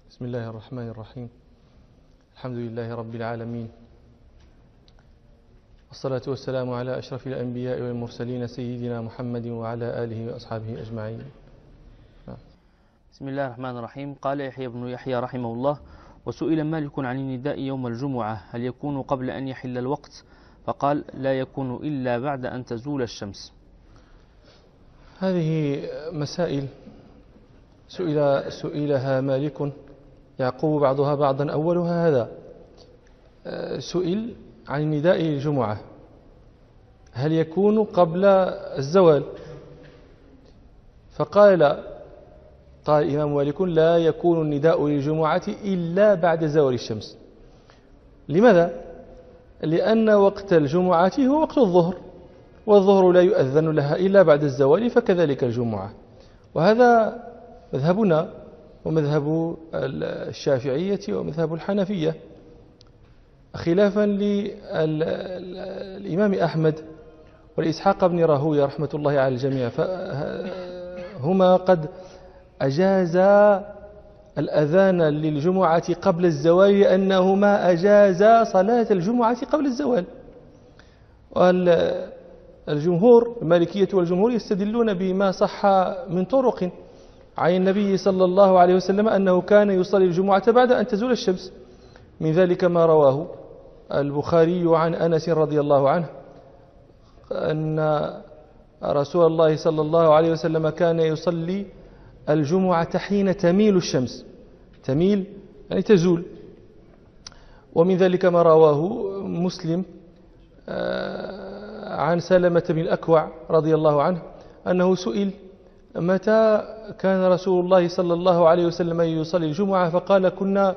بسم الله الرحمن الرحيم. الحمد لله رب العالمين، والصلاة والسلام على أشرف الأنبياء والمرسلين سيدنا محمد وعلى آله وأصحابه أجمعين. بسم الله الرحمن الرحيم. قال يحيى بن يحيى رحمه الله: وسئل مالك عن النداء يوم الجمعة هل يكون قبل أن يحل الوقت؟ فقال: لا يكون إلا بعد أن تزول الشمس. هذه مسائل سئلها مالك يعقوب بعضها بعضا. أولها هذا: سئل عن النداء الجمعة هل يكون قبل الزوال؟ فقال الإمام مالك: لا يكون النداء للجمعة إلا بعد زوال الشمس. لماذا؟ لأن وقت الجمعة هو وقت الظهر، والظهر لا يؤذن لها إلا بعد الزوال، فكذلك الجمعة. وهذا مذهبنا ومذهب الشافعية ومذهب الحنفية، خلافا للإمام أحمد والإسحاق بن راهويه رحمة الله على الجميع، فهما قد أجازا الأذان للجمعة قبل الزوال لأنهما أجازا صلاة الجمعة قبل الزوال. والجمهور المالكية والجمهور يستدلون بما صح من طرق عن النبي صلى الله عليه وسلم أنه كان يصلي الجمعة بعد أن تزول الشمس. من ذلك ما رواه البخاري عن أنس رضي الله عنه أن رسول الله صلى الله عليه وسلم كان يصلي الجمعة حين تميل الشمس، تميل يعني تزول. ومن ذلك ما رواه مسلم عن سلمة بن الأكوع رضي الله عنه أنه سئل متى كان رسول الله صلى الله عليه وسلم يصلي الجمعة، فقال: كنا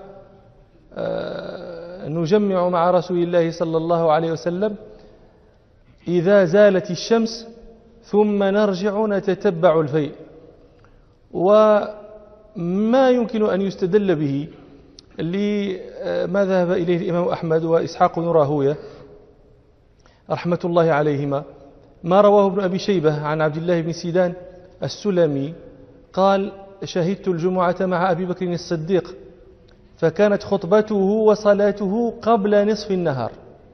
نجمع مع رسول الله صلى الله عليه وسلم إذا زالت الشمس ثم نرجع نتتبع الفيء. وما يمكن أن يستدل به لما ذهب إليه الإمام أحمد وإسحاق بن راهويه رحمة الله عليهما، ما رواه ابن أبي شيبة عن عبد الله بن سيدان السلمي قال: شهدت الجمعة مع أبي بكر الصديق فكانت خطبته وصلاته قبل نصف النهار،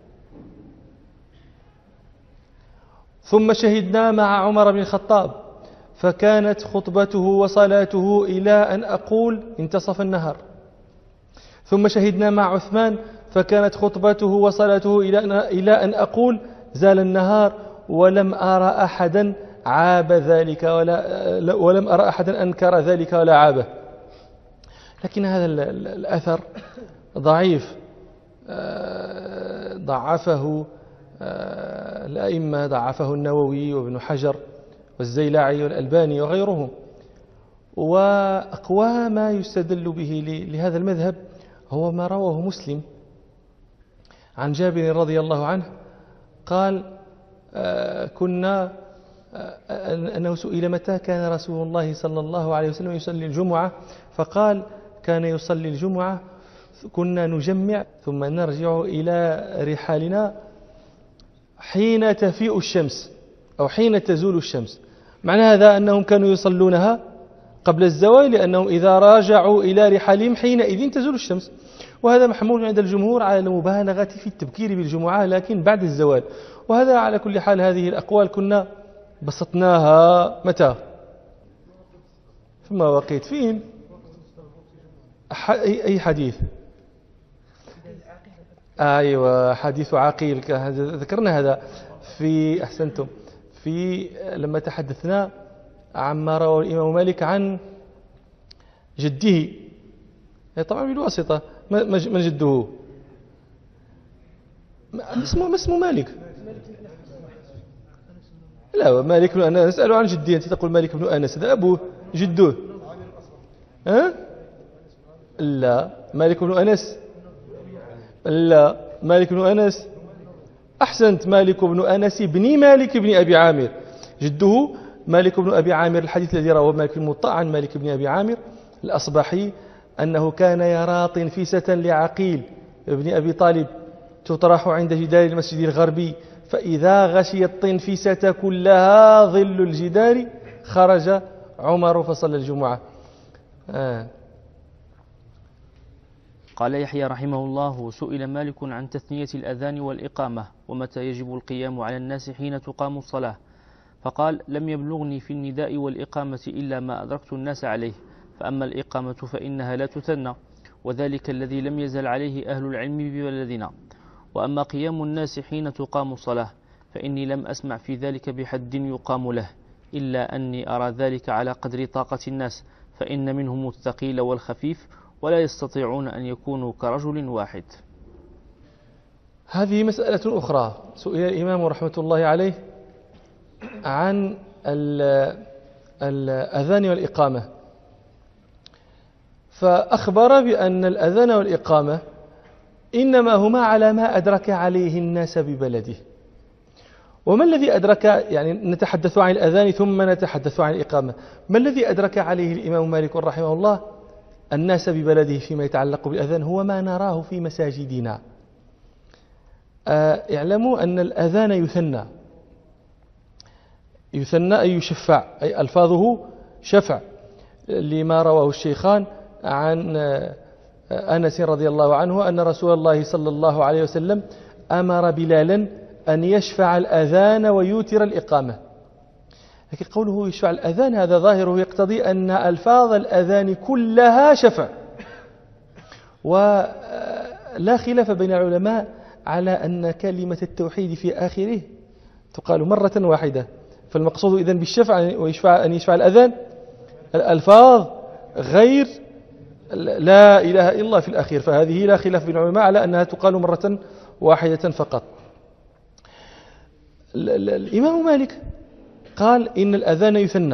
ثم شهدنا مع عمر بن الخطاب فكانت خطبته وصلاته إلى أن أقول انتصف النهار، ثم شهدنا مع عثمان فكانت خطبته وصلاته إلى أن أقول زال النهار، ولم أرى أحدا عاب ذلك ولم أرى أحدا أنكر ذلك ولا عابه. لكن هذا الأثر ضعيف، ضعفه الأئمة، ضعفه النووي وابن حجر والزيلعي والألباني وغيرهم. وأقوى ما يستدل به لهذا المذهب هو ما رواه مسلم عن جابر رضي الله عنه قال: كنا أنه سئل متى كان رسول الله صلى الله عليه وسلم يصلي الجمعة، فقال: كان يصلي الجمعة كنا نجمع ثم نرجع إلى رحالنا حين تفيء الشمس أو حين تزول الشمس. معنى هذا أنهم كانوا يصلونها قبل الزوال، لأنهم إذا راجعوا إلى رحالهم حينئذ تزول الشمس. وهذا محمول عند الجمهور على المبالغة في التبكير بالجمعة لكن بعد الزوال. وهذا على كل حال هذه الأقوال كنا بسطناها متى؟ في مواقيت فين؟ أي حديث؟ أيوة، حديث عقيل ذكرنا هذا في أحسنتم في لما تحدثنا عما روى الإمام مالك عن جده، طبعا بالواسطة. من جده؟ ما اسمه مالك؟ لا، مالك بن أنس. نسأله عن جده، أنت تقول مالك بن أنس، هذا أبوه جده. لا، مالك بن أنس. لا، مالك بن أنس. أحسنت، مالك بن أنس بن مالك بن أبي عامر، جده مالك بن أبي عامر. الحديث الذي رواه مالك الموطأ عن مالك بن أبي عامر الأصبحي أنه كان يرى طنفسة لعقيل ابن أبي طالب تطرح عند جدار المسجد الغربي، فإذا غشي الطنفسة كلها ظل الجدار خرج عمر فصلى الجمعة. قال يحيى رحمه الله: سئل مالك عن تثنية الأذان والإقامة ومتى يجب القيام على الناس حين تقام الصلاة، فقال: لم يبلغني في النداء والإقامة إلا ما أدركت الناس عليه، فأما الإقامة فإنها لا تثنى، وذلك الذي لم يزل عليه أهل العلم ببلدنا. وأما قيام الناس حين تقام الصلاة فإني لم أسمع في ذلك بحد يقام له، إلا أني أرى ذلك على قدر طاقة الناس، فإن منهم الثقيل والخفيف ولا يستطيعون أن يكونوا كرجل واحد. هذه مسألة أخرى. سئل الإمام رحمة الله عليه عن الأذان والإقامة، فأخبر بأن الأذان والإقامة إنما هما على ما أدرك عليه الناس ببلده. وما الذي أدرك؟ يعني نتحدث عن الأذان ثم نتحدث عن الإقامة. ما الذي أدرك عليه الإمام مالك رحمه الله الناس ببلده فيما يتعلق بالأذان؟ هو ما نراه في مساجدنا. اعلموا أن الأذان يثنى أي يشفع، أي ألفاظه شفع، لما رواه الشيخان عن أنس رضي الله عنه أن رسول الله صلى الله عليه وسلم أمر بلالا أن يشفع الأذان ويوتر الإقامة. لكن قوله يشفع الأذان هذا ظاهره يقتضي أن ألفاظ الأذان كلها شفع، ولا خلاف بين العلماء على أن كلمة التوحيد في آخره تقال مرة واحدة. فالمقصود إذن بالشفع أن يشفع الأذان الألفاظ غير لا إله إلا الله في الأخير، فهذه لا خلاف بين العلماء على أنها تقال مرة واحدة فقط. الإمام مالك قال إن الأذان يثنى،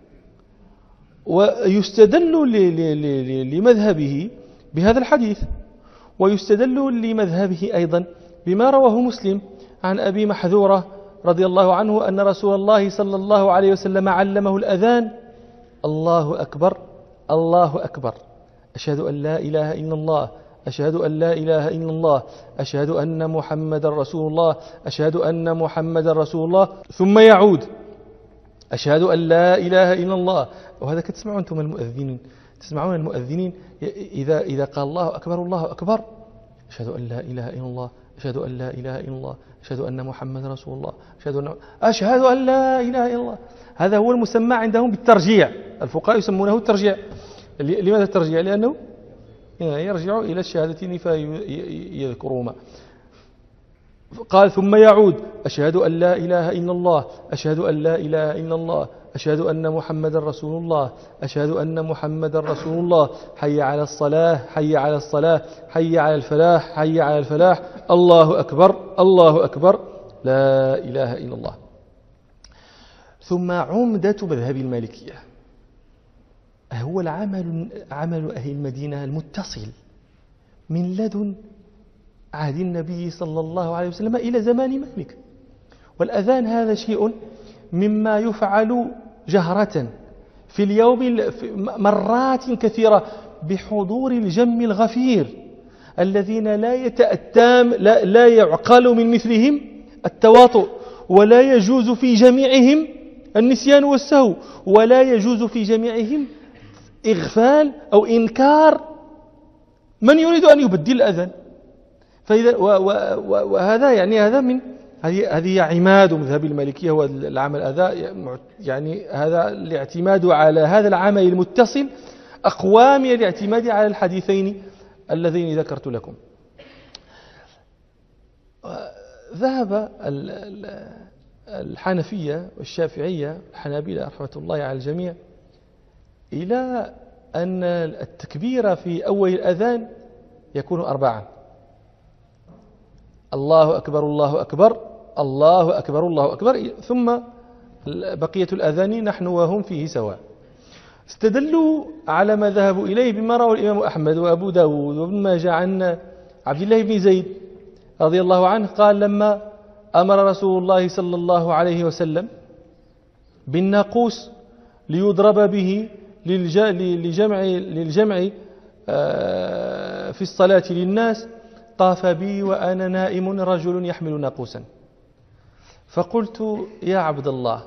ويستدل لمذهبه بهذا الحديث، ويستدل لمذهبه أيضا بما رواه مسلم عن أبي محذورة رضي الله عنه أن رسول الله صلى الله عليه وسلم علمه الأذان: الله أكبر الله أكبر، أشهد أن لا إله إلا الله، أشهد أن لا إله إلا الله، أشهد أن محمد رسول الله، أشهد أن محمد رسول الله، ثم يعود: أشهد أن لا إله إلا الله. وهذا كتسمعون أنتم المؤذنين، تسمعون المؤذنين إذا قال الله أكبر الله أكبر، أشهد أن لا إله إلا الله، أشهد أن لا إله إلا الله، أشهد أن محمد رسول الله، أشهد أن لا إله إلا الله. هذا هو المسمى عندهم بالترجيع، الفقهاء يسمونه الترجيع. لماذا الترجيع؟ لأنه يرجع إلى الشهادتين فيذكرهما. قال: ثم يعود: أشهد أن لا إله إلا الله، أشهد أن لا إله إلا الله، أشهد أن محمد رسول الله، أشهد أن محمد رسول الله، حي على الصلاة، حي على الصلاة، حي على الفلاح، حي على الفلاح، الله أكبر الله أكبر، لا إله إلا الله. ثم عمدة مذهب المالكية هو عمل أهل المدينة المتصل من لدن عهد النبي صلى الله عليه وسلم إلى زمان مالك. والأذان هذا شيء مما يفعل جهرة في اليوم مرات كثيرة بحضور الجم الغفير الذين لا يعقل من مثلهم التواطؤ، ولا يجوز في جميعهم النسيان والسهو، ولا يجوز في جميعهم إغفال أو إنكار من يريد أن يبدل الأذان. فإذا وهذا يعني هذه عماد مذهب المالكية، هو العمل هذا، يعني هذا الاعتماد على هذا العمل المتصل أقوى من الاعتماد على الحديثين اللذين ذكرت لكم. ذهب الحنفية والشافعية والحنابلة رحمة الله على الجميع إلى أن التكبير في أول الأذان يكون 4: الله أكبر الله أكبر الله أكبر الله أكبر، ثم بقية الأذان نحن وهم فيه سواء. استدلوا على ما ذهبوا إليه بما روى الإمام أحمد وأبو داود وابن ماجه عن عبد الله بن زيد رضي الله عنه قال: لما أمر رسول الله صلى الله عليه وسلم بالناقوس ليضرب به للجمع في الصلاة للناس، طاف بي وأنا نائم رجل يحمل ناقوسا، فقلت: يا عبد الله،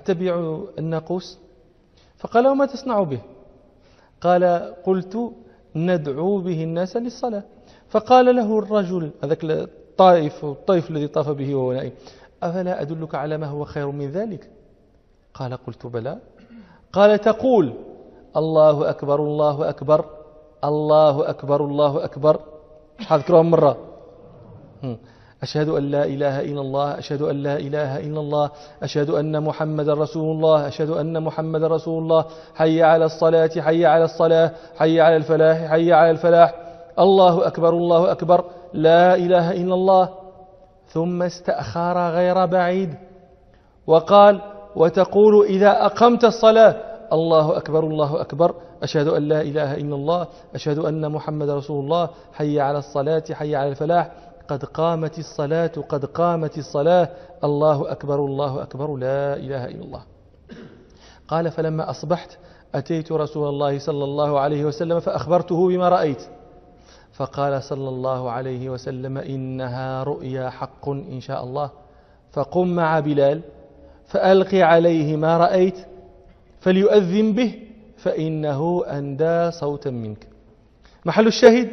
أتبع الناقوس؟ فقال: وما تصنع به؟ قال: قلت: ندعو به الناس للصلاة. فقال له الرجل هذاك الطائف الذي طاف به وهو نائم: أفلا أدلك على ما هو خير من ذلك؟ قال: قلت بلى. قال: تقول الله أكبر الله أكبر الله أكبر الله أكبر، حذكرها مرة، أشهد أن لا إله إلا الله أشهد أن لا إله إلا الله أشهد أن محمد رسول الله أشهد أن محمد رسول الله، حي على الصلاة حي على الصلاة حي على الفلاح حي على الفلاح، الله أكبر الله أكبر لا إله إلا الله. ثم استأخر غير بعيد وقال: وتقول إذا أقمت الصلاة الله أكبر الله أكبر أشهد أن لا إله إلا الله أشهد أن محمد رسول الله، حي على الصلاة حي على الفلاح، قد قامت الصلاة قد قامت الصلاة، الله أكبر لا إله إلا الله. قال: فلما أصبحت أتيت رسول الله صلى الله عليه وسلم فأخبرته بما رأيت، فقال صلى الله عليه وسلم: إنها رؤيا حق إن شاء الله، فقم مع بلال فألقي عليه ما رأيت فليؤذن به فإنه أندى صوتا منك. محل الشاهد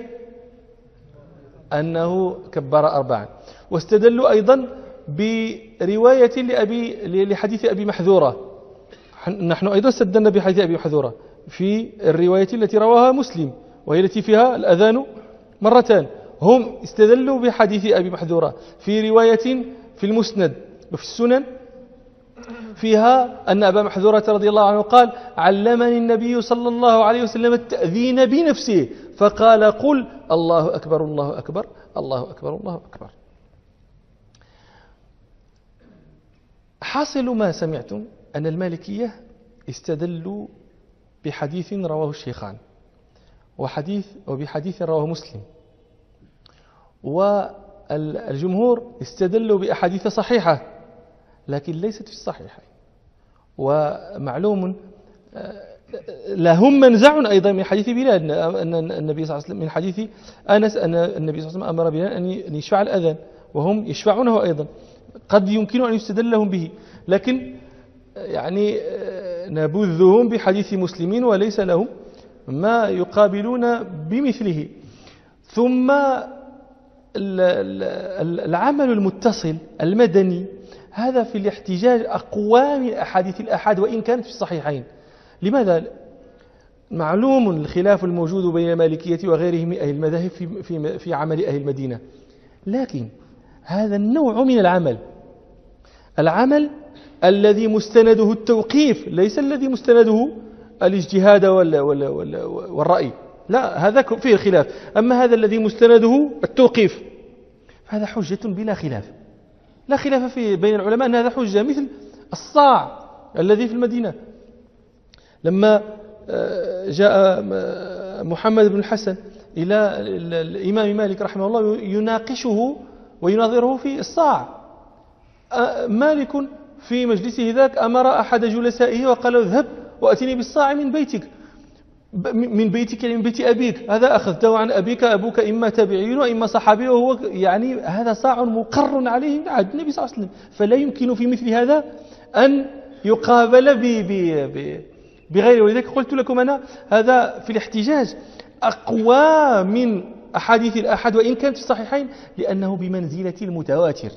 أنه كبر 4. واستدلوا أيضا برواية لحديث أبي محذورة. نحن أيضا استدلنا بحديث أبي محذورة في الرواية التي رواها مسلم وهي التي فيها الأذان مرتان. هم استدلوا بحديث أبي محذورة في رواية في المسند وفي السنن فيها أن أبا محذورة رضي الله عنه قال: علمني النبي صلى الله عليه وسلم التأذين بنفسه، فقال: قل الله أكبر الله أكبر الله أكبر الله أكبر. حاصل ما سمعتم أن المالكية استدلوا بحديث رواه الشيخان وبحديث رواه مسلم، والجمهور استدلوا بأحاديث صحيحة لكن ليست في الصحيحين. ومعلوم لهم منزع أيضا من حديث بلال أن النبي صلى الله عليه وسلم، من حديث أنس أن النبي صلى الله عليه وسلم أمر بلال أن يشفع الأذان وهم يشفعونه أيضا، قد يمكن أن يستدل لهم به، لكن يعني نبذهم بحديث مسلمين وليس لهم ما يقابلون بمثله. ثم العمل المتصل المدني هذا في الاحتجاج أقوى من أحاديث الآحاد وإن كانت في الصحيحين. لماذا؟ معلوم الخلاف الموجود بين المالكية وغيرهم من أهل المذاهب في عمل أهل المدينة، لكن هذا النوع من العمل الذي مستنده التوقيف ليس الذي مستنده الاجتهاد والرأي، لا، هذا فيه خلاف. أما هذا الذي مستنده التوقيف هذا حجة بلا خلاف، لا خلاف فيه بين العلماء أن هذا حجة، مثل الصاع الذي في المدينة لما جاء محمد بن الحسن إلى الإمام مالك رحمه الله يناقشه ويناظره في الصاع، مالك في مجلسه ذاك أمر أحد جلسائه وقال: اذهب وأتني بالصاع من بيتك من بيت أبيك، هذا أخذته عن أبيك، أبوك إما تابعي وإما صحابي، وهو يعني هذا صاع مقر عليه من عهد النبي صلى الله عليه وسلم، فلا يمكن في مثل هذا أن يقابل بغيره. ولذلك قلت لكم أنا هذا في الاحتجاج أقوى من أحاديث الآحاد وإن كانت في الصحيحين، لأنه بمنزلة المتواتر.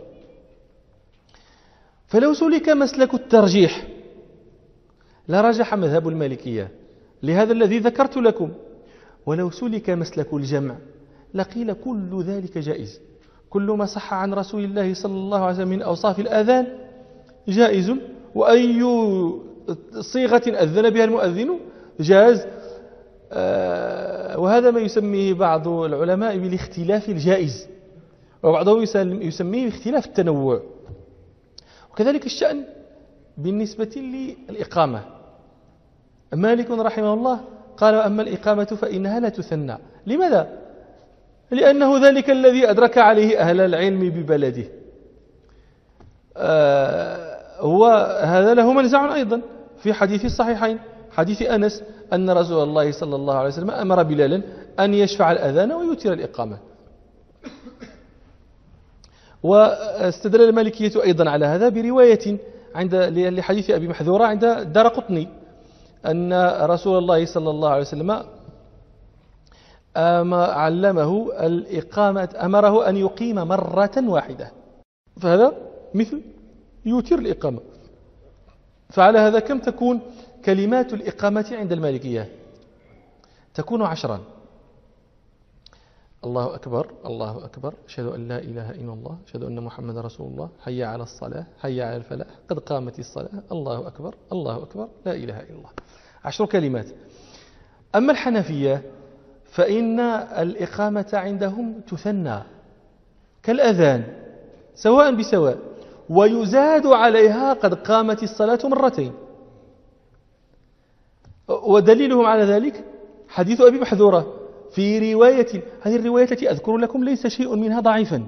فلو سلك مسلك الترجيح لرجح مذهب المالكية لهذا الذي ذكرت لكم، ولو سلك مسلك الجمع لقيل كل ذلك جائز، كل ما صح عن رسول الله صلى الله عليه وسلم من أوصاف الآذان جائز، وأي صيغة أذن بها المؤذن جاز. وهذا ما يسميه بعض العلماء بالاختلاف الجائز، وبعضهم يسميه باختلاف التنوع. وكذلك الشأن بالنسبة للإقامة. مالك رحمه الله قال: أما الإقامة فإنها لا تثنى. لماذا؟ لأنه ذلك الذي أدرك عليه أهل العلم ببلده. وهذا له منزع أيضا في حديث الصحيحين، حديث أنس أن رسول الله صلى الله عليه وسلم أمر بلالا أن يشفع الأذان ويوتر الإقامة. واستدل المالكية أيضا على هذا برواية لحديث أبي محذورة عند دارقطني أن رسول الله صلى الله عليه وسلم علمه الإقامة، أمره أن يقيم مرة واحدة، فهذا مثل يوتر الإقامة. فعلى هذا كم تكون كلمات الإقامة عند المالكية؟ تكون 10. الله أكبر، الله أكبر، أشهد أن لا إله إلا الله، أشهد أن محمد رسول الله، حي على الصلاة، حي على الفلاح، قد قامت الصلاة، الله أكبر، الله أكبر، لا إله إلا الله. 10 كلمات. أما الحنفية فإن الإقامة عندهم تثنى كالأذان سواء بسواء، ويزاد عليها قد قامت الصلاة مرتين. ودليلهم على ذلك حديث أبي محذورة في رواية، هذه الرواية التي أذكر لكم ليس شيء منها ضعيفا،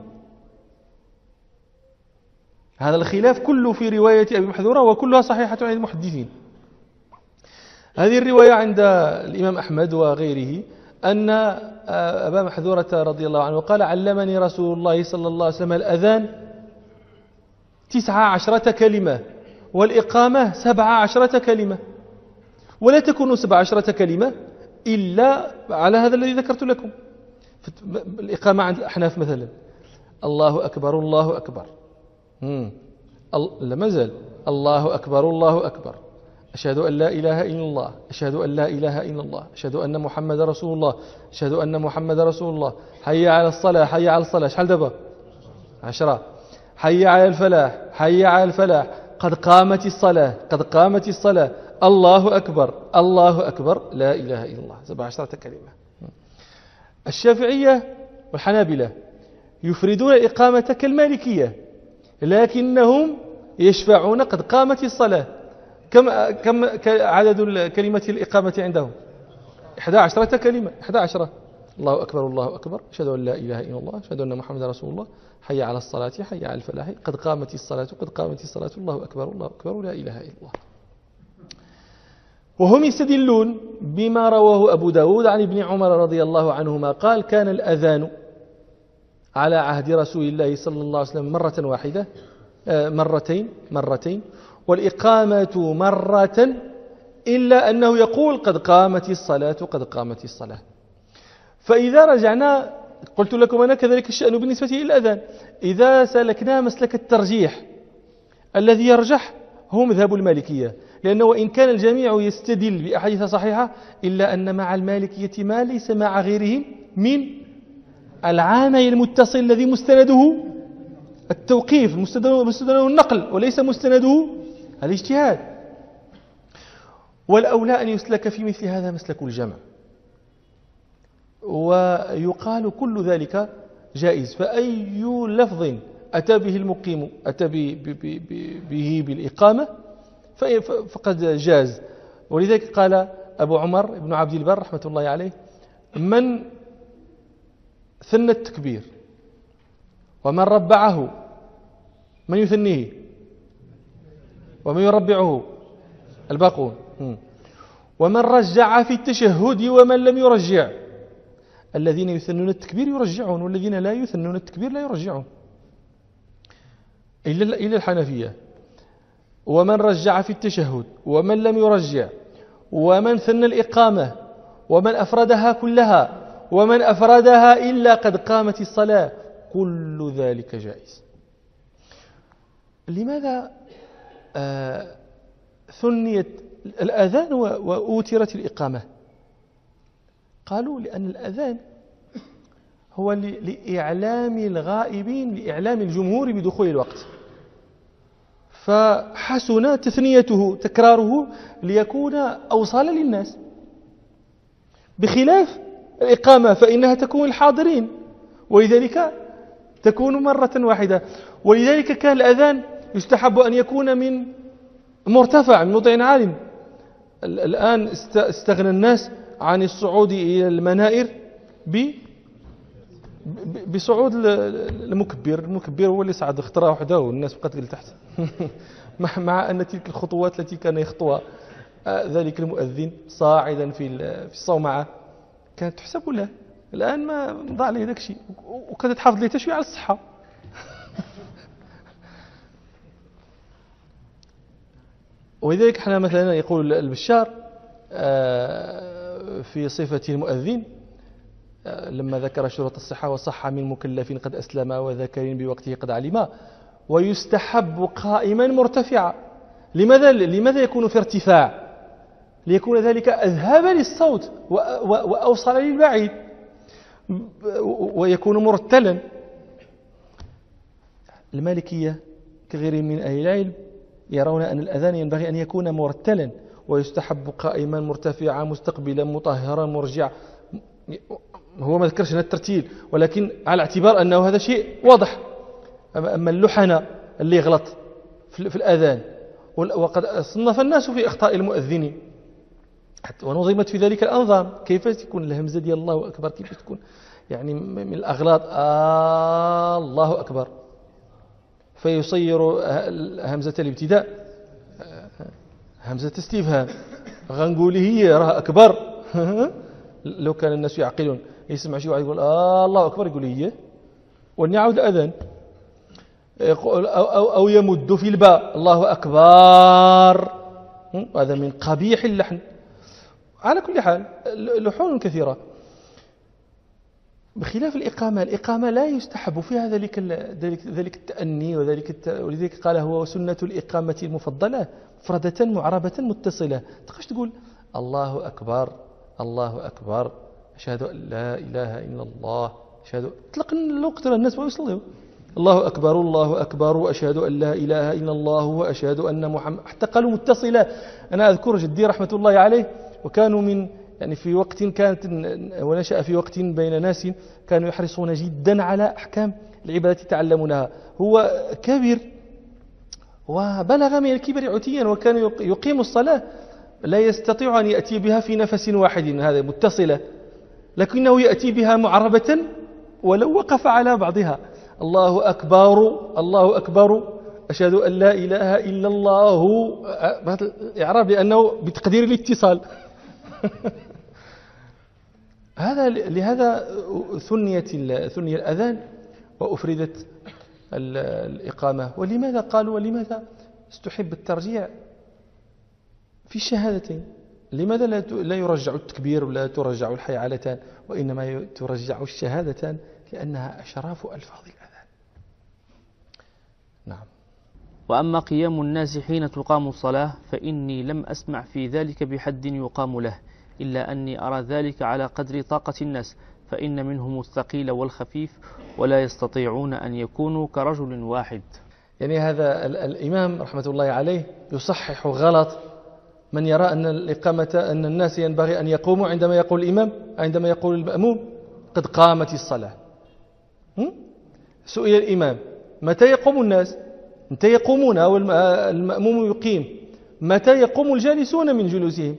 هذا الخلاف كله في رواية أبي محذورة وكلها صحيحة عند المحدثين. هذه الرواية عند الإمام أحمد وغيره أن أبا محذورة رضي الله عنه قال: علمني رسول الله صلى الله عليه وسلم الأذان 19 كلمة والإقامة 17 كلمة، ولا تكون 17 كلمة إلا على هذا الذي ذكرت لكم. الإقامة عند الأحناف مثلا الله أكبر، الله أكبر، لا مازال الله أكبر، الله أكبر، أشهد أن لا إله إلا الله، أشهد أن لا إله إلا الله، أشهد أن محمد رسول الله، أشهد أن محمد رسول الله، حي على الصلاة، حي على الصلاة، شحال دابا؟ 10. حي على الفلاح، حي على الفلاح، قد قامت الصلاة، قد قامت الصلاة، الله أكبر، الله أكبر، لا إله إلا الله، 17 كلمة. الشافعية والحنابلة يفردون الإقامة كالمالكية، لكنهم يشفعون قد قامت الصلاة. كم عدد كلمة الإقامة عندهم؟ 11 كلمة، 11. الله أكبر، الله أكبر، أشهد أن لا إله إلا الله، أشهد أن محمد رسول الله، حي على الصلاة، حي على الفلاح، قد قامت الصلاة، قد قامت الصلاة، الله أكبر، الله أكبر، لا إله إلا الله. وهم يستدلون بما رواه أبو داود عن ابن عمر رضي الله عنهما قال: كان الأذان على عهد رسول الله صلى الله عليه وسلم مرة واحدة، مرتين، والإقامة مرة، إلا أنه يقول قد قامت الصلاة، قد قامت الصلاة. فإذا رجعنا، قلت لكم أنا كذلك الشأن بالنسبة للأذان، إذا سلكنا مسلك الترجيح الذي يرجح هو مذهب المالكية، لأنه وإن كان الجميع يستدل بأحاديث صحيحة إلا أن مع المالكية ما ليس مع غيرهم من العامل المتصل الذي مستنده التوقيف، مستنده النقل، وليس مستنده الاجتهاد. والأولى أن يسلك في مثل هذا مسلك الجمع، ويقال كل ذلك جائز. فأي لفظ أتى به المقيم أتى به بالإقامة فقد جاز. ولذلك قال أبو عمر بن عبد البر رحمة الله عليه: من ثنى التكبير ومن ربعه، من يثنيه ومن يربعه؟ الباقون. ومن رجع في التشهد ومن لم يرجع، الذين يثنون التكبير يرجعون، والذين لا يثنون التكبير لا يرجعون، إلا الحنفية. ومن رجع في التشهد ومن لم يرجع ومن ثنى الإقامة ومن أفردها كلها ومن أفردها إلا قد قامت الصلاة، كل ذلك جائز. لماذا ثنيت الأذان وأوترت الإقامة؟ قالوا لأن الأذان هو لإعلام الغائبين، لإعلام الجمهور بدخول الوقت، فحسن تثنيته تكراره ليكون أوصال للناس، بخلاف الإقامة فإنها تكون الحاضرين، ولذلك تكون مرة واحدة. ولذلك كان الأذان يستحب أن يكون من مرتفع، من موضع عال. الآن استغنى الناس عن الصعود إلى المنائر بصعود المكبر هو اللي صعد خطرة واحدة والناس بقت تحت مع أن تلك الخطوات التي كان يخطوها ذلك المؤذن صاعدا في الصومعة كانت تحسب له. الآن ما ضاع لي ذاك الشيء، وكانت تحافظ لي تشوي على الصحة. ولذلك احنا مثلا يقول البشار في صفة المؤذن: لما ذكر شروط الصحة وصح من مكلف قد أسلم وذكر بوقته قد علم، ويستحب قائما مرتفعا. لماذا يكون في ارتفاع؟ ليكون ذلك أذهب للصوت وأوصل للبعيد، ويكون مرتلا. المالكية كغير من أهل العلم يرون أن الأذان ينبغي أن يكون مرتلا، ويستحب قائما مرتفعا مستقبلا مطهرا مرجعا. هو ما ذكرش هذا الترتيل، ولكن على اعتبار أنه هذا شيء واضح. أما اللحنة اللي يغلط في الأذان، وقد صنف الناس في أخطاء المؤذنين ونظمت في ذلك الأنظام. كيف تكون الهمزة ديال الله أكبر؟ كيف تكون يعني من الأغلاط الله أكبر، فيصير همزة الابتداء همزة استفهام. غنقول هي راه أكبر. لو كان الناس يعقلون يسمع شي واحد يقول الله أكبر يقول هي، ونعود الأذان. أو يمد في الباء الله أكبر، هذا من قبيح اللحن. على كل حال لحون كثيرة بخلاف الإقامة. الإقامة لا يستحب فيها ذلك التأني ولذلك قال هو سنة الإقامة المفضلة مفردة معربة متصلة. تقدرش تقول الله أكبر الله أكبر أشهد أن لا إله إلا الله أشهد اطلق الوقت الناس ما يصلوا الله أكبر وأشهد أن لا إله إلا الله وأشهد أن محمد، حتى قالوا متصلة. أنا أذكر جدي رحمة الله عليه، وكانوا من يعني في وقت كانت ونشأ في وقت بين ناس كانوا يحرصون جدا على أحكام العبادة يتعلمونها. هو كبير وبلغ من الكبر عتيا، وكان يقيم الصلاة لا يستطيع أن يأتي بها في نفس واحد، هذا متصلة، لكنه يأتي بها معربة ولو وقف على بعضها. الله أكبر أشهد أن لا إله إلا الله، هذا الإعراب لأنه بتقدير الاتصال. لهذا ثني الأذان وأفردت الإقامة. ولماذا قالوا ولماذا استحب الترجيع في الشهادتين؟ لماذا لا يرجع التكبير ولا ترجع الحيعلتان، وإنما ترجع الشهادتان؟ لأنها أشراف ألفاظ الأذان. نعم. وأما قيام الناس حين تقام الصلاة فإني لم أسمع في ذلك بحد يقام له، إلا أني أرى ذلك على قدر طاقة الناس، فإن منهم الثقيل والخفيف ولا يستطيعون أن يكونوا كرجل واحد. يعني هذا الإمام رحمة الله عليه يصحح غلط من يرى أن الإقامة أن الناس ينبغي أن يقوموا عندما يقول الإمام، عندما يقول المأموم قد قامت الصلاة. سئل الإمام متى يقوم الناس؟ متى يقومون أو المأموم يقيم؟ متى يقوم الجالسون من جلوسهم؟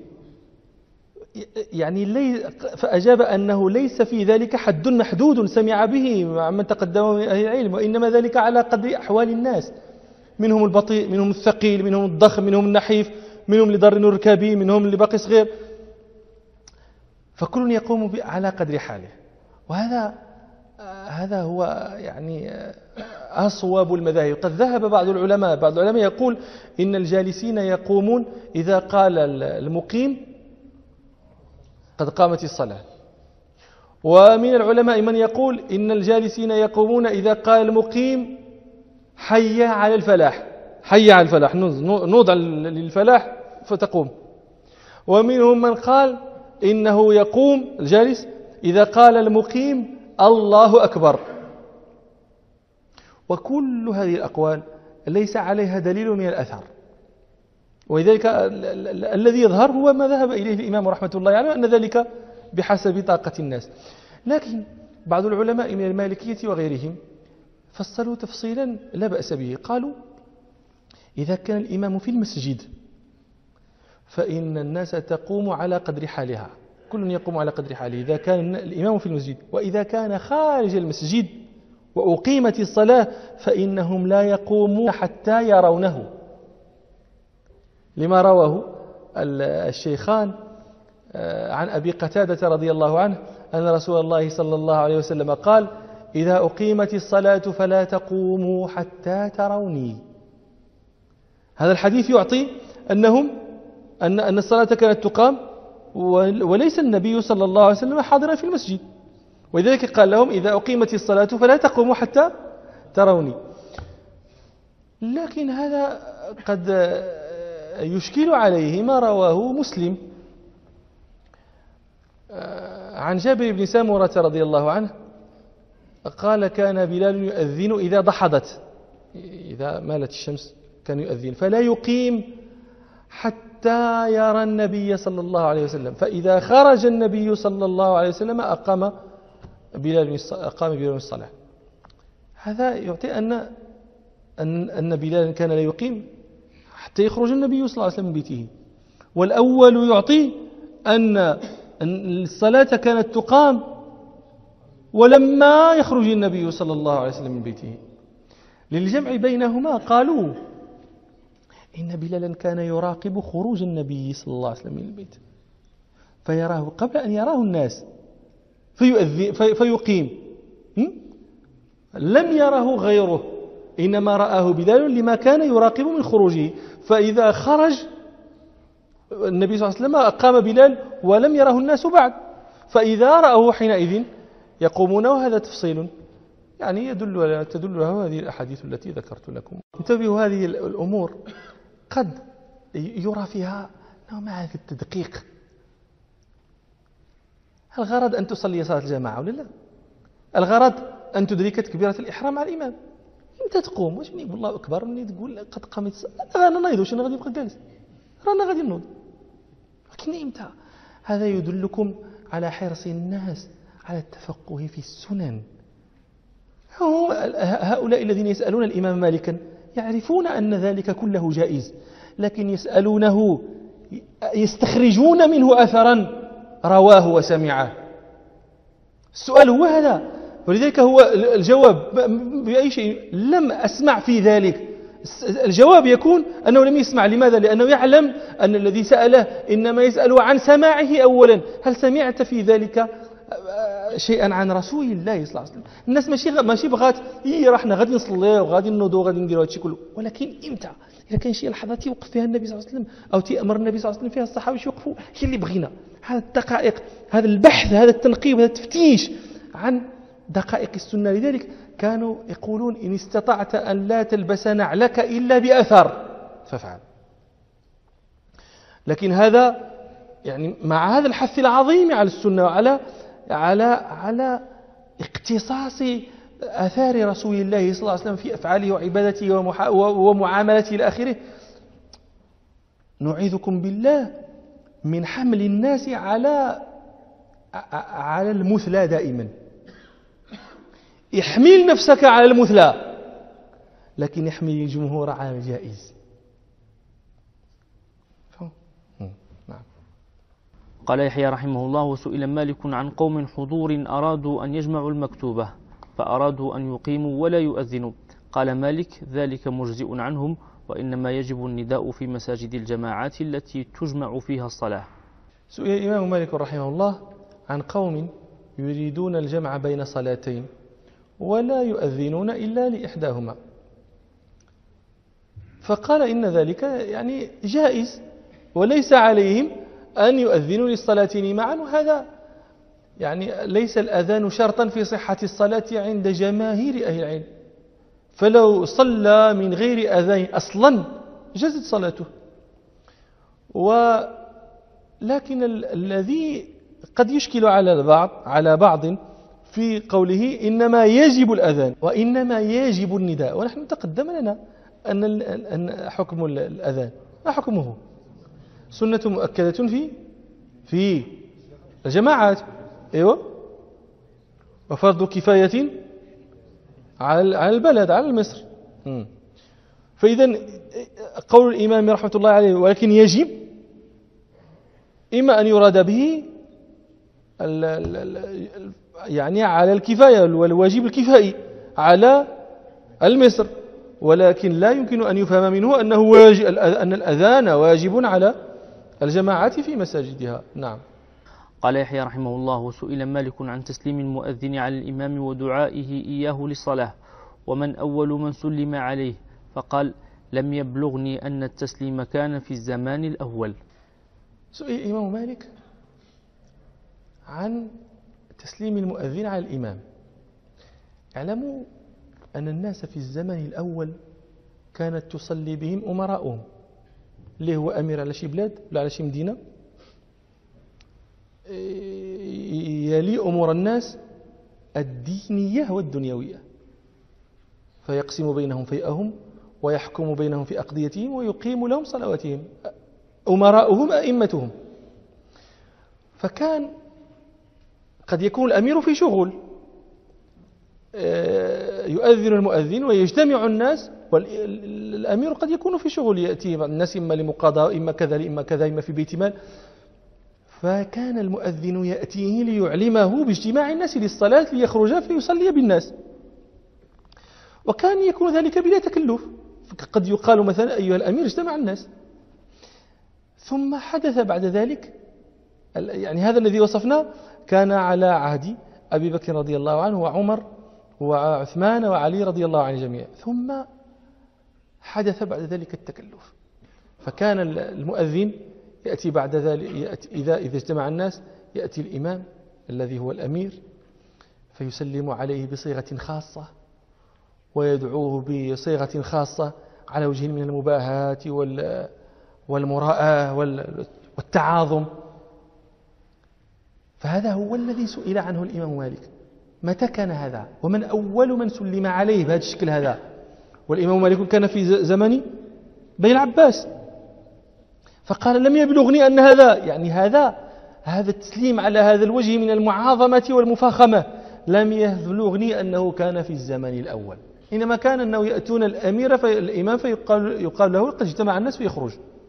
يعني فأجاب أنه ليس في ذلك حد محدود سمع به مع من تقدم من أهل العلم، وإنما ذلك على قدر أحوال الناس، منهم البطيء منهم الثقيل منهم الضخم منهم النحيف منهم لضر ركابي منهم اللي باقي صغير، فكل يقوم على قدر حاله. وهذا هو يعني أصواب المذاهب. قد ذهب بعض العلماء يقول إن الجالسين يقومون إذا قال المقيم قد قامت الصلاة، ومن العلماء من يقول إن الجالسين يقومون إذا قال المقيم حي على الفلاح، حي على الفلاح، نوضع للفلاح فتقوم. ومنهم من قال إنه يقوم الجالس إذا قال المقيم الله أكبر. وكل هذه الأقوال ليس عليها دليل من الأثر، ولذلك الذي يظهر هو ما ذهب إليه الإمام رحمة الله عليه، أن ذلك بحسب طاقة الناس. لكن بعض العلماء من المالكية وغيرهم فصلوا تفصيلا لا بأس به. قالوا إذا كان الإمام في المسجد فإن الناس تقوم على قدر حالها، كل يقوم على قدر حاله إذا كان الإمام في المسجد. وإذا كان خارج المسجد وأقيمت الصلاة فإنهم لا يقومون حتى يرونه، لما رواه الشيخان عن أبي قتادة رضي الله عنه أن رسول الله صلى الله عليه وسلم قال إذا أقيمت الصلاة فلا تقوموا حتى تروني. هذا الحديث يعطي أن الصلاة كانت تقام وليس النبي صلى الله عليه وسلم حاضرا في المسجد، ولذلك قال لهم إذا أقيمت الصلاة فلا تقوموا حتى تروني. لكن هذا قد يشكل عليه ما رواه مسلم عن جابر بن سامورة رضي الله عنه قال كان بلال يؤذن إذا ضحضت، إذا مالت الشمس كان يؤذن، فلا يقيم حتى يرى النبي صلى الله عليه وسلم، فإذا خرج النبي صلى الله عليه وسلم أقام بلال الصلاة. هذا يعطي أن بلال كان لا يقيم حتى يخرج النبي صلى الله عليه وسلم من بيته. والأول يعطي أن الصلاة كانت تقام ولما يخرج النبي صلى الله عليه وسلم من بيته. للجمع بينهما قالوا إن بلالا كان يراقب خروج النبي صلى الله عليه وسلم من البيت فيراه قبل أن يراه الناس فيقيم، لم يره غيره، إنما رآه بلال لما كان يراقب من خروجه، فإذا خرج النبي صلى الله عليه وسلم أقام بلال ولم يره الناس بعد، فإذا رأوه حينئذ يقومون. وهذا تفصيل يعني تدل له هذه الأحاديث التي ذكرت لكم. انتبهوا، هذه الأمور قد يرى فيها نوع من هذا التدقيق. الغرض أن تصلي صلاة الجماعة ولا لا؟ الغرض أن تدرك تكبيرة الإحرام مع الإمام. أنت تقوم واش من الله أكبر من تقول قد قامت الصلاة، أنا نايض واش أنا غادي نبقى جالس، رانا غادي نوض. لكن إمتى؟ هذا يدلكم على حرص الناس على التفقه في السنن. هؤلاء الذين يسألون الإمام مالكا يعرفون أن ذلك كله جائز، لكن يسألونه يستخرجون منه أثرا رواه وسمعه. السؤال هو هذا، ولذلك هو الجواب بأي شيء لم أسمع في ذلك. الجواب يكون أنه لم يسمع. لماذا؟ لأنه يعلم أن الذي سأله إنما يسأل عن سماعه أولا. هل سمعت في ذلك شيئا عن رسول الله صلى الله عليه وسلم؟ الناس ماشي بغات راحنا غادي نصلي وغادي نوضوا وغادي نديروا هذا الشيء كله، ولكن امتى؟ اذا كان شي لحظات يوقف فيها النبي صلى الله عليه وسلم او تامر النبي صلى الله عليه وسلم فيها الصحابه يوقفوا، هي اللي بغينا. هذا الدقائق، هذا البحث، هذا التنقيب، هذا التفتيش عن دقائق السنه. لذلك كانوا يقولون إن استطعت أن لا تلبس نعلك إلا بأثر فافعل. لكن هذا يعني مع هذا الحث العظيم على السنة وعلى على اقتصاص آثار رسول الله صلى الله عليه وسلم في أفعاله وعبادته ومعاملته إلى آخره، نعيذكم بالله من حمل الناس على المثلى دائما. احمل نفسك على المثلى، لكن احمل الجمهور على الجائز. نعم. قال يحيى رحمه الله: وسئل مالك عن قوم حضور أرادوا أن يجمعوا المكتوبة فأرادوا أن يقيموا ولا يؤذنوا. قال مالك: ذلك مجزئ عنهم، وإنما يجب النداء في مساجد الجماعات التي تجمع فيها الصلاة. سئل الإمام مالك رحمه الله عن قوم يريدون الجمع بين صلاتين ولا يؤذنون إلا لإحداهما، فقال إن ذلك يعني جائز وليس عليهم أن يؤذنوا للصلاتين معا. وهذا يعني ليس الأذان شرطا في صحة الصلاة عند جماهير أهل العلم، فلو صلى من غير أذان أصلا جازت صلاته. ولكن الذي قد يشكل على بعض في قوله إنما يجب الأذان وإنما يجب النداء، ونحن تقدم لنا أن حكم الأذان ما حكمه؟ سنة مؤكدة في الجماعات، أيوة، وفرض كفاية على البلد، على مصر. فإذا قول الإمام رحمة الله عليه ولكن يجب، إما أن يراد به يعني على الكفاية والواجب الكفائي على المصر، ولكن لا يمكن أن يفهم منه أن الأذان واجب على الجماعات في مساجدها. نعم. قال يحيى رحمه الله: وسئل مالك عن تسليم المؤذن على الإمام ودعائه إياه للصلاة، ومن أول من سلم عليه؟ فقال: لم يبلغني أن التسليم كان في الزمان الأول. سئل الإمام مالك عن تسليم المؤذن على الإمام. اعلموا أن الناس في الزمن الأول كانت تصلي بهم أمراؤهم، اللي هو أمير على شي بلاد ولا على شي مدينة، يلي أمور الناس الدينية والدنيوية، فيقسم بينهم فيئهم ويحكم بينهم في أقضيتهم ويقيم لهم صلواتهم، أمراؤهم أئمتهم. فكان قد يكون الأمير في شغل، يؤذن المؤذن ويجتمع الناس، والأمير قد يكون في شغل، يأتي الناس إما لمقاضاة إما كذا إما كذا إما في بيت مال، فكان المؤذن يأتيه ليعلمه باجتماع الناس للصلاة ليخرج فيصلي بالناس. وكان يكون ذلك بلا تكلف، قد يقال مثلا أيها الأمير اجتمع الناس. ثم حدث بعد ذلك، يعني هذا الذي وصفناه كان على عهد أبي بكر رضي الله عنه وعمر وعثمان وعلي رضي الله عن الجميع، ثم حدث بعد ذلك التكلف، فكان المؤذن يأتي بعد ذلك، إذا اجتمع الناس يأتي الإمام الذي هو الأمير فيسلم عليه بصيغة خاصة ويدعوه بصيغة خاصة على وجه من المباهاة والمراءة والتعاظم. فهذا هو الذي سئل عنه الإمام مالك، متى كان هذا ومن أول من سلم عليه بهذا الشكل هذا؟ والإمام مالك كان في زمن بني العباس، فقال لم يبلغني أن هذا، يعني هذا التسليم على هذا الوجه من المعاظمة والمفاخمة لم يبلغني أنه كان في الزمن الأول، إنما كان أنه يأتون الأمير الإمام فيقال له قد اجتمع الناس فيخرج.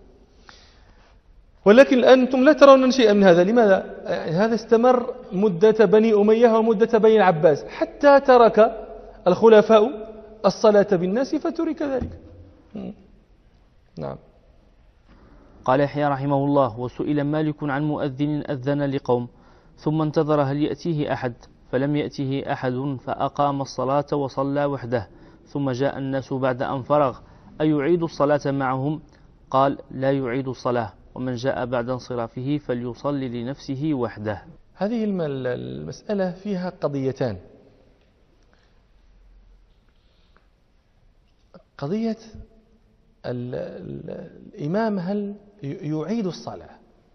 ولكن الآن أنتم لا ترون شيئا من هذا. لماذا؟ هذا استمر مدة بني أمية ومدة بني العباس حتى ترك الخلفاء الصلاة بالناس فترك ذلك. نعم. قال يحيى رحمه الله: وسئل مالك عن مؤذن أذن لقوم ثم انتظر هل يأتيه أحد فلم يأته أحد فأقام الصلاة وصلى وحده ثم جاء الناس بعد أن فرغ أيعيد الصلاة معهم؟ قال: لا يعيد الصلاة، ومن جاء بعد انصرافه فليصلي لنفسه وحده. هذه المسألة فيها قضيتان. قضية الإمام هل يعيد الصلاة،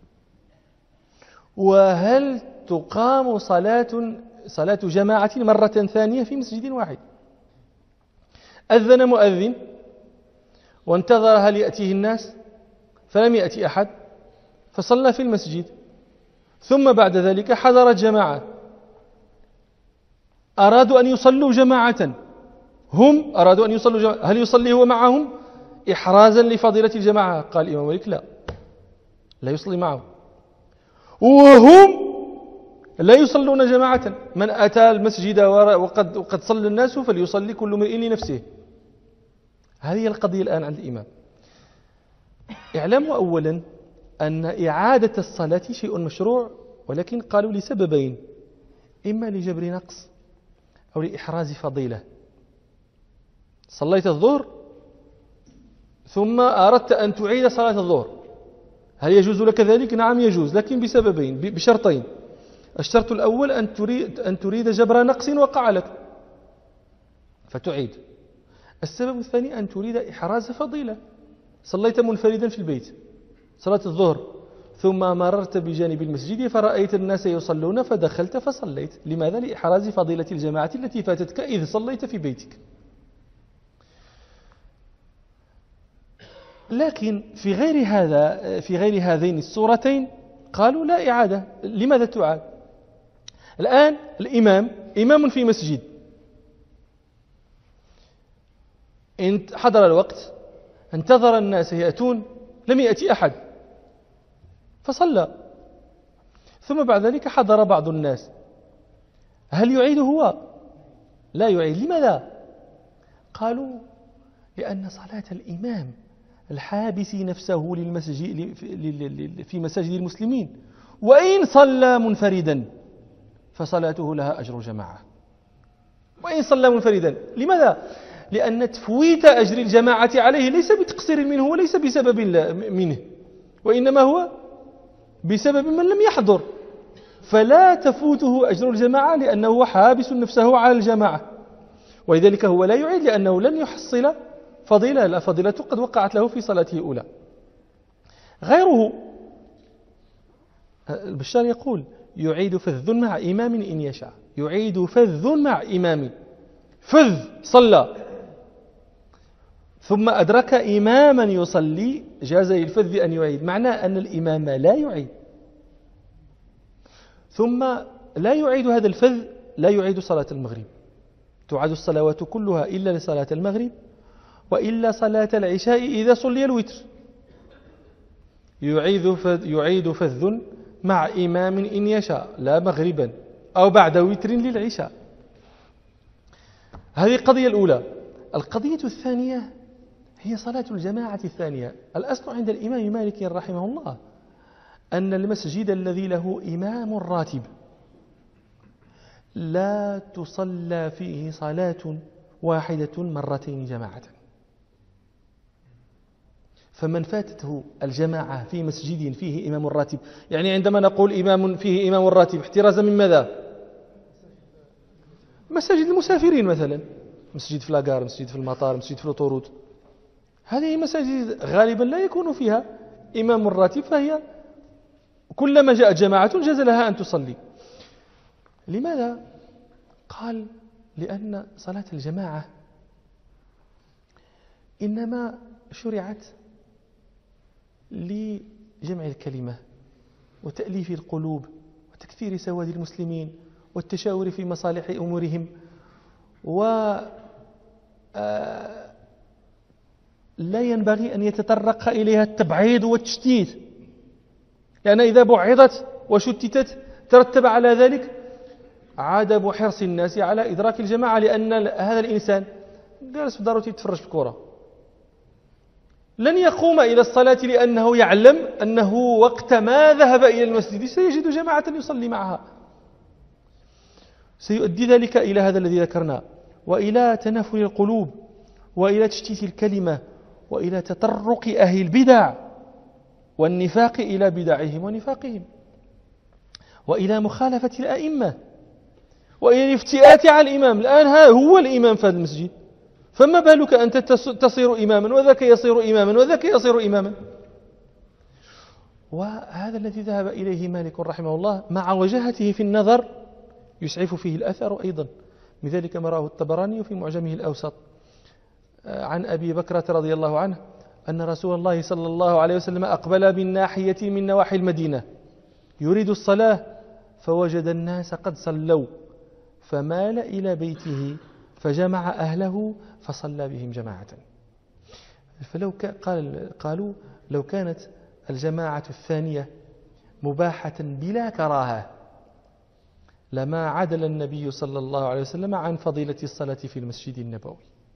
وهل تقام صلاة جماعة مرة ثانية في مسجد واحد. أذن مؤذن وانتظر هل يأتيه الناس فلم يأتي أحد فصلى في المسجد، ثم بعد ذلك حضرت جماعة أرادوا أن يصلوا جماعة، هم أرادوا أن يصلوا جماعة، هل يصلي هو معهم إحرازا لفضيلة الجماعة؟ قال الإمام مالك لا يصلي معهم، وهم لا يصلون جماعة، من أتى المسجد وقد صلى الناس فليصلي كل امرئ لنفسه. هذه القضية الآن عند الإمام. اعلموا أولا أن إعادة الصلاة شيء مشروع، ولكن قالوا لسببين: إما لجبر نقص أو لإحراز فضيلة. صليت الظهر ثم أردت أن تعيد صلاة الظهر، هل يجوز لك ذلك؟ نعم يجوز، لكن بسببين، بشرطين. الشرط الأول أن تريد جبر نقص وقع لك فتعيد. السبب الثاني أن تريد إحراز فضيلة. صليت منفردا في البيت صلاة الظهر ثم مررت بجانب المسجد فرأيت الناس يصلون فدخلت فصليت. لماذا؟ لإحراز فضيلة الجماعة التي فاتتك إذ صليت في بيتك. لكن في غير هذين الصورتين قالوا لا إعادة. لماذا تعاد؟ الآن الإمام إمام في مسجد، إن حضر الوقت انتظر الناس يأتون لم يأتي أحد فصلى، ثم بعد ذلك حضر بعض الناس، هل يعيد هو؟ لا يعيد. لماذا؟ قالوا لأن صلاة الإمام الحابس نفسه للمسجد في مساجد المسلمين وإن صلى منفردا فصلاته لها أجر جماعة، وإن صلى منفردا. لماذا؟ لأن تفويت أجر الجماعة عليه ليس بتقصير منه وليس بسبب منه، وإنما هو بسبب من لم يحضر. فلا تفوته أجر الجماعة لأنه حابس نفسه على الجماعة، ولذلك هو لا يعيد لأنه لن يحصل فضيلة، لا فضيلة قد وقعت له في صلاته الأولى. غيره البشار يقول يعيد فذ مع إمام إن يشاء، يعيد فذ مع إمام، فذ صلى ثم أدرك إماما يصلي جاز للفذ أن يعيد، معنى أن الإمام لا يعيد، ثم لا يعيد هذا الفذ، لا يعيد صلاة المغرب، تعاد الصلوات كلها إلا لصلاة المغرب وإلا صلاة العشاء إذا صلي الوتر، يعيد فذ مع إمام إن يشاء لا مغربا أو بعد وتر للعشاء. هذه القضية الأولى. القضية الثانية هي صلاة الجماعة الثانية. الأصل عند الإمام مالك رحمه الله أن المسجد الذي له إمام راتب لا تصلى فيه صلاة واحدة مرتين جماعة، فمن فاتته الجماعة في مسجد فيه إمام راتب، يعني عندما نقول إمام فيه إمام راتب احترازا من ماذا؟ مساجد المسافرين مثلا، مسجد في لاغار، مسجد في المطار، مسجد في الأوتوروت، هذه مساجد غالبا لا يكون فيها إمام راتب، فهي كلما جاءت جماعة جاز لها أن تصلي. لماذا؟ قال لأن صلاة الجماعة إنما شرعت لجمع الكلمة وتأليف القلوب وتكثير سواد المسلمين والتشاور في مصالح أمورهم، لا ينبغي أن يتطرق إليها التبعيض والتشتيت، لأن إذا بعضت وشتتت ترتب على ذلك عدم حرص الناس على إدراك الجماعة، لأن هذا الإنسان جالس في داره يتفرج في الكرة لن يقوم إلى الصلاة لأنه يعلم أنه وقت ما ذهب إلى المسجد سيجد جماعة يصلي معها، سيؤدي ذلك إلى هذا الذي ذكرنا، وإلى تنافر القلوب وإلى تشتيت الكلمة وإلى تطرق أهل البدع والنفاق إلى بدعهم ونفاقهم، وإلى مخالفة الأئمة وإلى الافتئات على الإمام. الآن هو الإمام في هذا المسجد، فما بالك أنت تصير إماما وذاك يصير إماما وذاك يصير إماما. وهذا الذي ذهب إليه مالك رحمه الله مع وجاهته في النظر يسعف فيه الأثر أيضا، من ذلك ما راه الطبراني في معجمه الأوسط عن أبي بكرة رضي الله عنه أن رسول الله صلى الله عليه وسلم أقبل من ناحية من نواحي المدينة يريد الصلاة فوجد الناس قد صلوا فمال إلى بيته فجمع أهله فصلى بهم جماعة. فلو قالوا لو كانت الجماعة الثانية مباحة بلا كراهة لما عدل النبي صلى الله عليه وسلم عن فضيلة الصلاة في المسجد النبوي.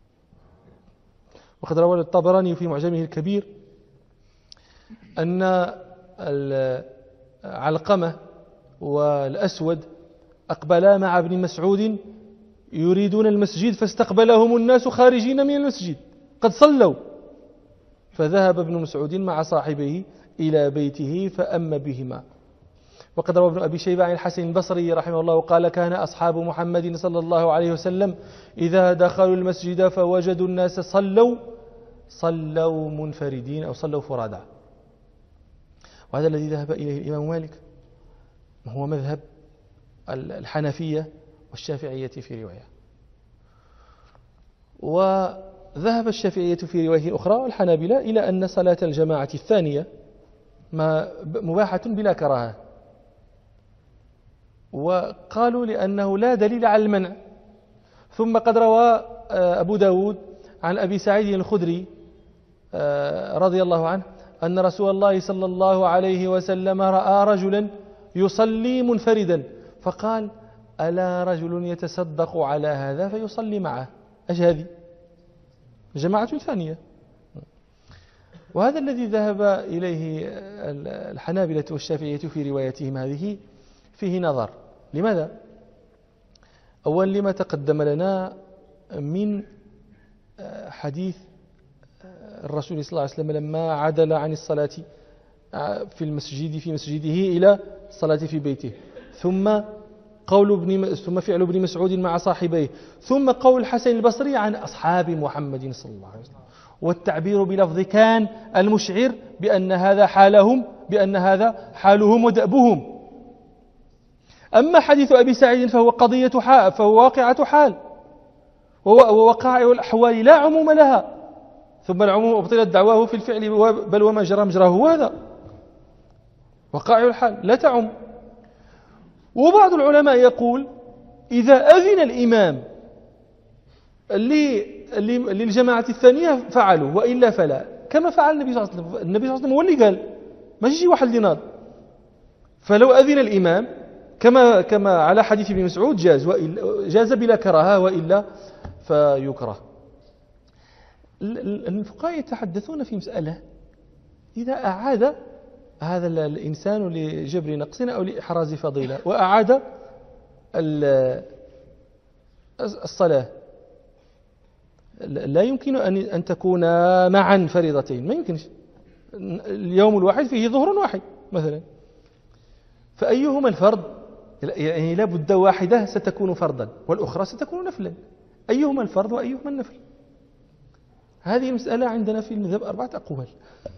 وقد روى الطبراني في معجمه الكبير أن علقمة والأسود أقبلا مع ابن مسعود يريدون المسجد فاستقبلهم الناس خارجين من المسجد قد صلوا، فذهب ابن مسعود مع صاحبه إلى بيته فأم بهما. وقد روى ابن أبي شيبة عن الحسن البصري رحمه الله قال كان أصحاب محمد صلى الله عليه وسلم إذا دخلوا المسجد فوجدوا الناس صلوا منفردين أو صلوا فرادا. وهذا الذي ذهب إليه الإمام مالك هو مذهب الحنفية والشافعية في رواية، وذهب الشافعية في رواية أخرى والحنابلة إلى أن صلاة الجماعة الثانية مباحة بلا كراهة، وقالوا لأنه لا دليل على المنع. ثم قد روى أبو داود عن أبي سعيد الخدري رضي الله عنه أن رسول الله صلى الله عليه وسلم رأى رجلا يصلي منفردا فقال ألا رجل يتصدق على هذا فيصلي معه. أش هذه جماعة ثانية. وهذا الذي ذهب إليه الحنابلة والشافعية في روايتهم هذه فيه نظر. لماذا؟ أولا لما تقدم لنا من حديث الرسول صلى الله عليه وسلم لما عدل عن الصلاة في مسجده إلى الصلاة في بيته، ثم ثم فعل ابن مسعود مع صاحبيه، ثم قول الحسن البصري عن أصحاب محمد صلى الله عليه وسلم، والتعبير بلفظ كان المشعر بأن هذا حالهم ودأبهم. أما حديث أبي سعيد فهو قضية حال، فهو واقعة حال، ووقائع الأحوال لا عموم لها، ثم العموم أبطلت دعواه في الفعل بل وما جرى مجراه، هذا وقائع الحال لا تعم. وبعض العلماء يقول إذا أذن الإمام للجماعة الثانية فعلوا، وإلا فلا، كما فعل النبي صلى الله عليه وسلم. النبي صلى الله عليه وسلم هو اللي قال، ماشي شي واحد اللي ناض. فلو أذن الإمام كما على حديث ابن مسعود جاز بلا كراهة، وإلا فيكره. الفقهاء يتحدثون في مسألة: إذا أعاد هذا الإنسان لجبر نقص أو لإحراز فضيلة وأعاد الصلاة، لا يمكن أن تكون معا فريضتين، ما يمكنش. اليوم الواحد فيه ظهر واحد مثلا، فأيهما الفرض؟ يعني لا بد واحدة ستكون فرضا والأخرى ستكون نفلا، أيهما الفرض وأيهما النفل؟ هذه المسألة عندنا في المذهب 4 أقوال.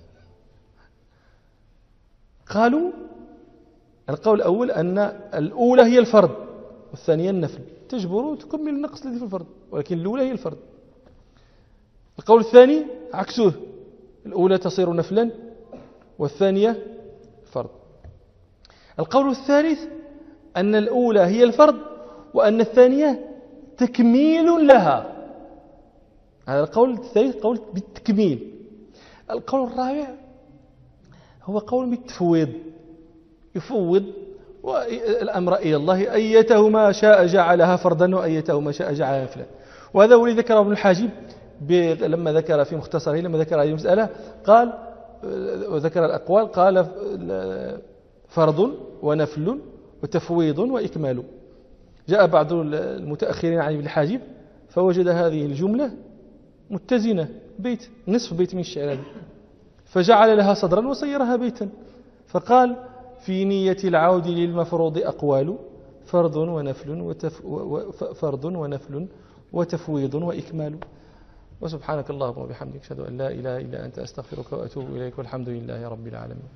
قالوا القول الأول أن الأولى هي الفرض والثانية النفل، تجبر وتكمل النقص الذي في الفرض، ولكن الأولى هي الفرض. القول الثاني عكسه، الأولى تصير نفلا والثانية فرض. القول الثالث أن الأولى هي الفرض وأن الثانية تكميل لها، هذا القول الثالث قول بالتكميل. القول الرابع هو قول بالتفويض، يفوض الأمر إلى الله، أيتهما شاء جعلها فرضا وأيتهما شاء جعلها نفلا. وهذا هو الذي ذكره ابن الحاجب لما ذكر في مختصره، لما ذكر هذه المسألة قال وذكر الأقوال، قال فرض ونفل وتفويض وإكمال. جاء بعض المتأخرين عن ابن الحاجب فوجد هذه الجملة متزنة، بيت نصف بيت من الشعر، فجعل لها صدرا وصيرها بيتا، فقال: في نية العود للمفروض أقوال، فرض ونفل وتفويض وإكمال. وسبحانك اللهم وبحمدك، أشهد أن لا إله إلا أنت، أستغفرك وأتوب إليك، والحمد لله رب العالمين.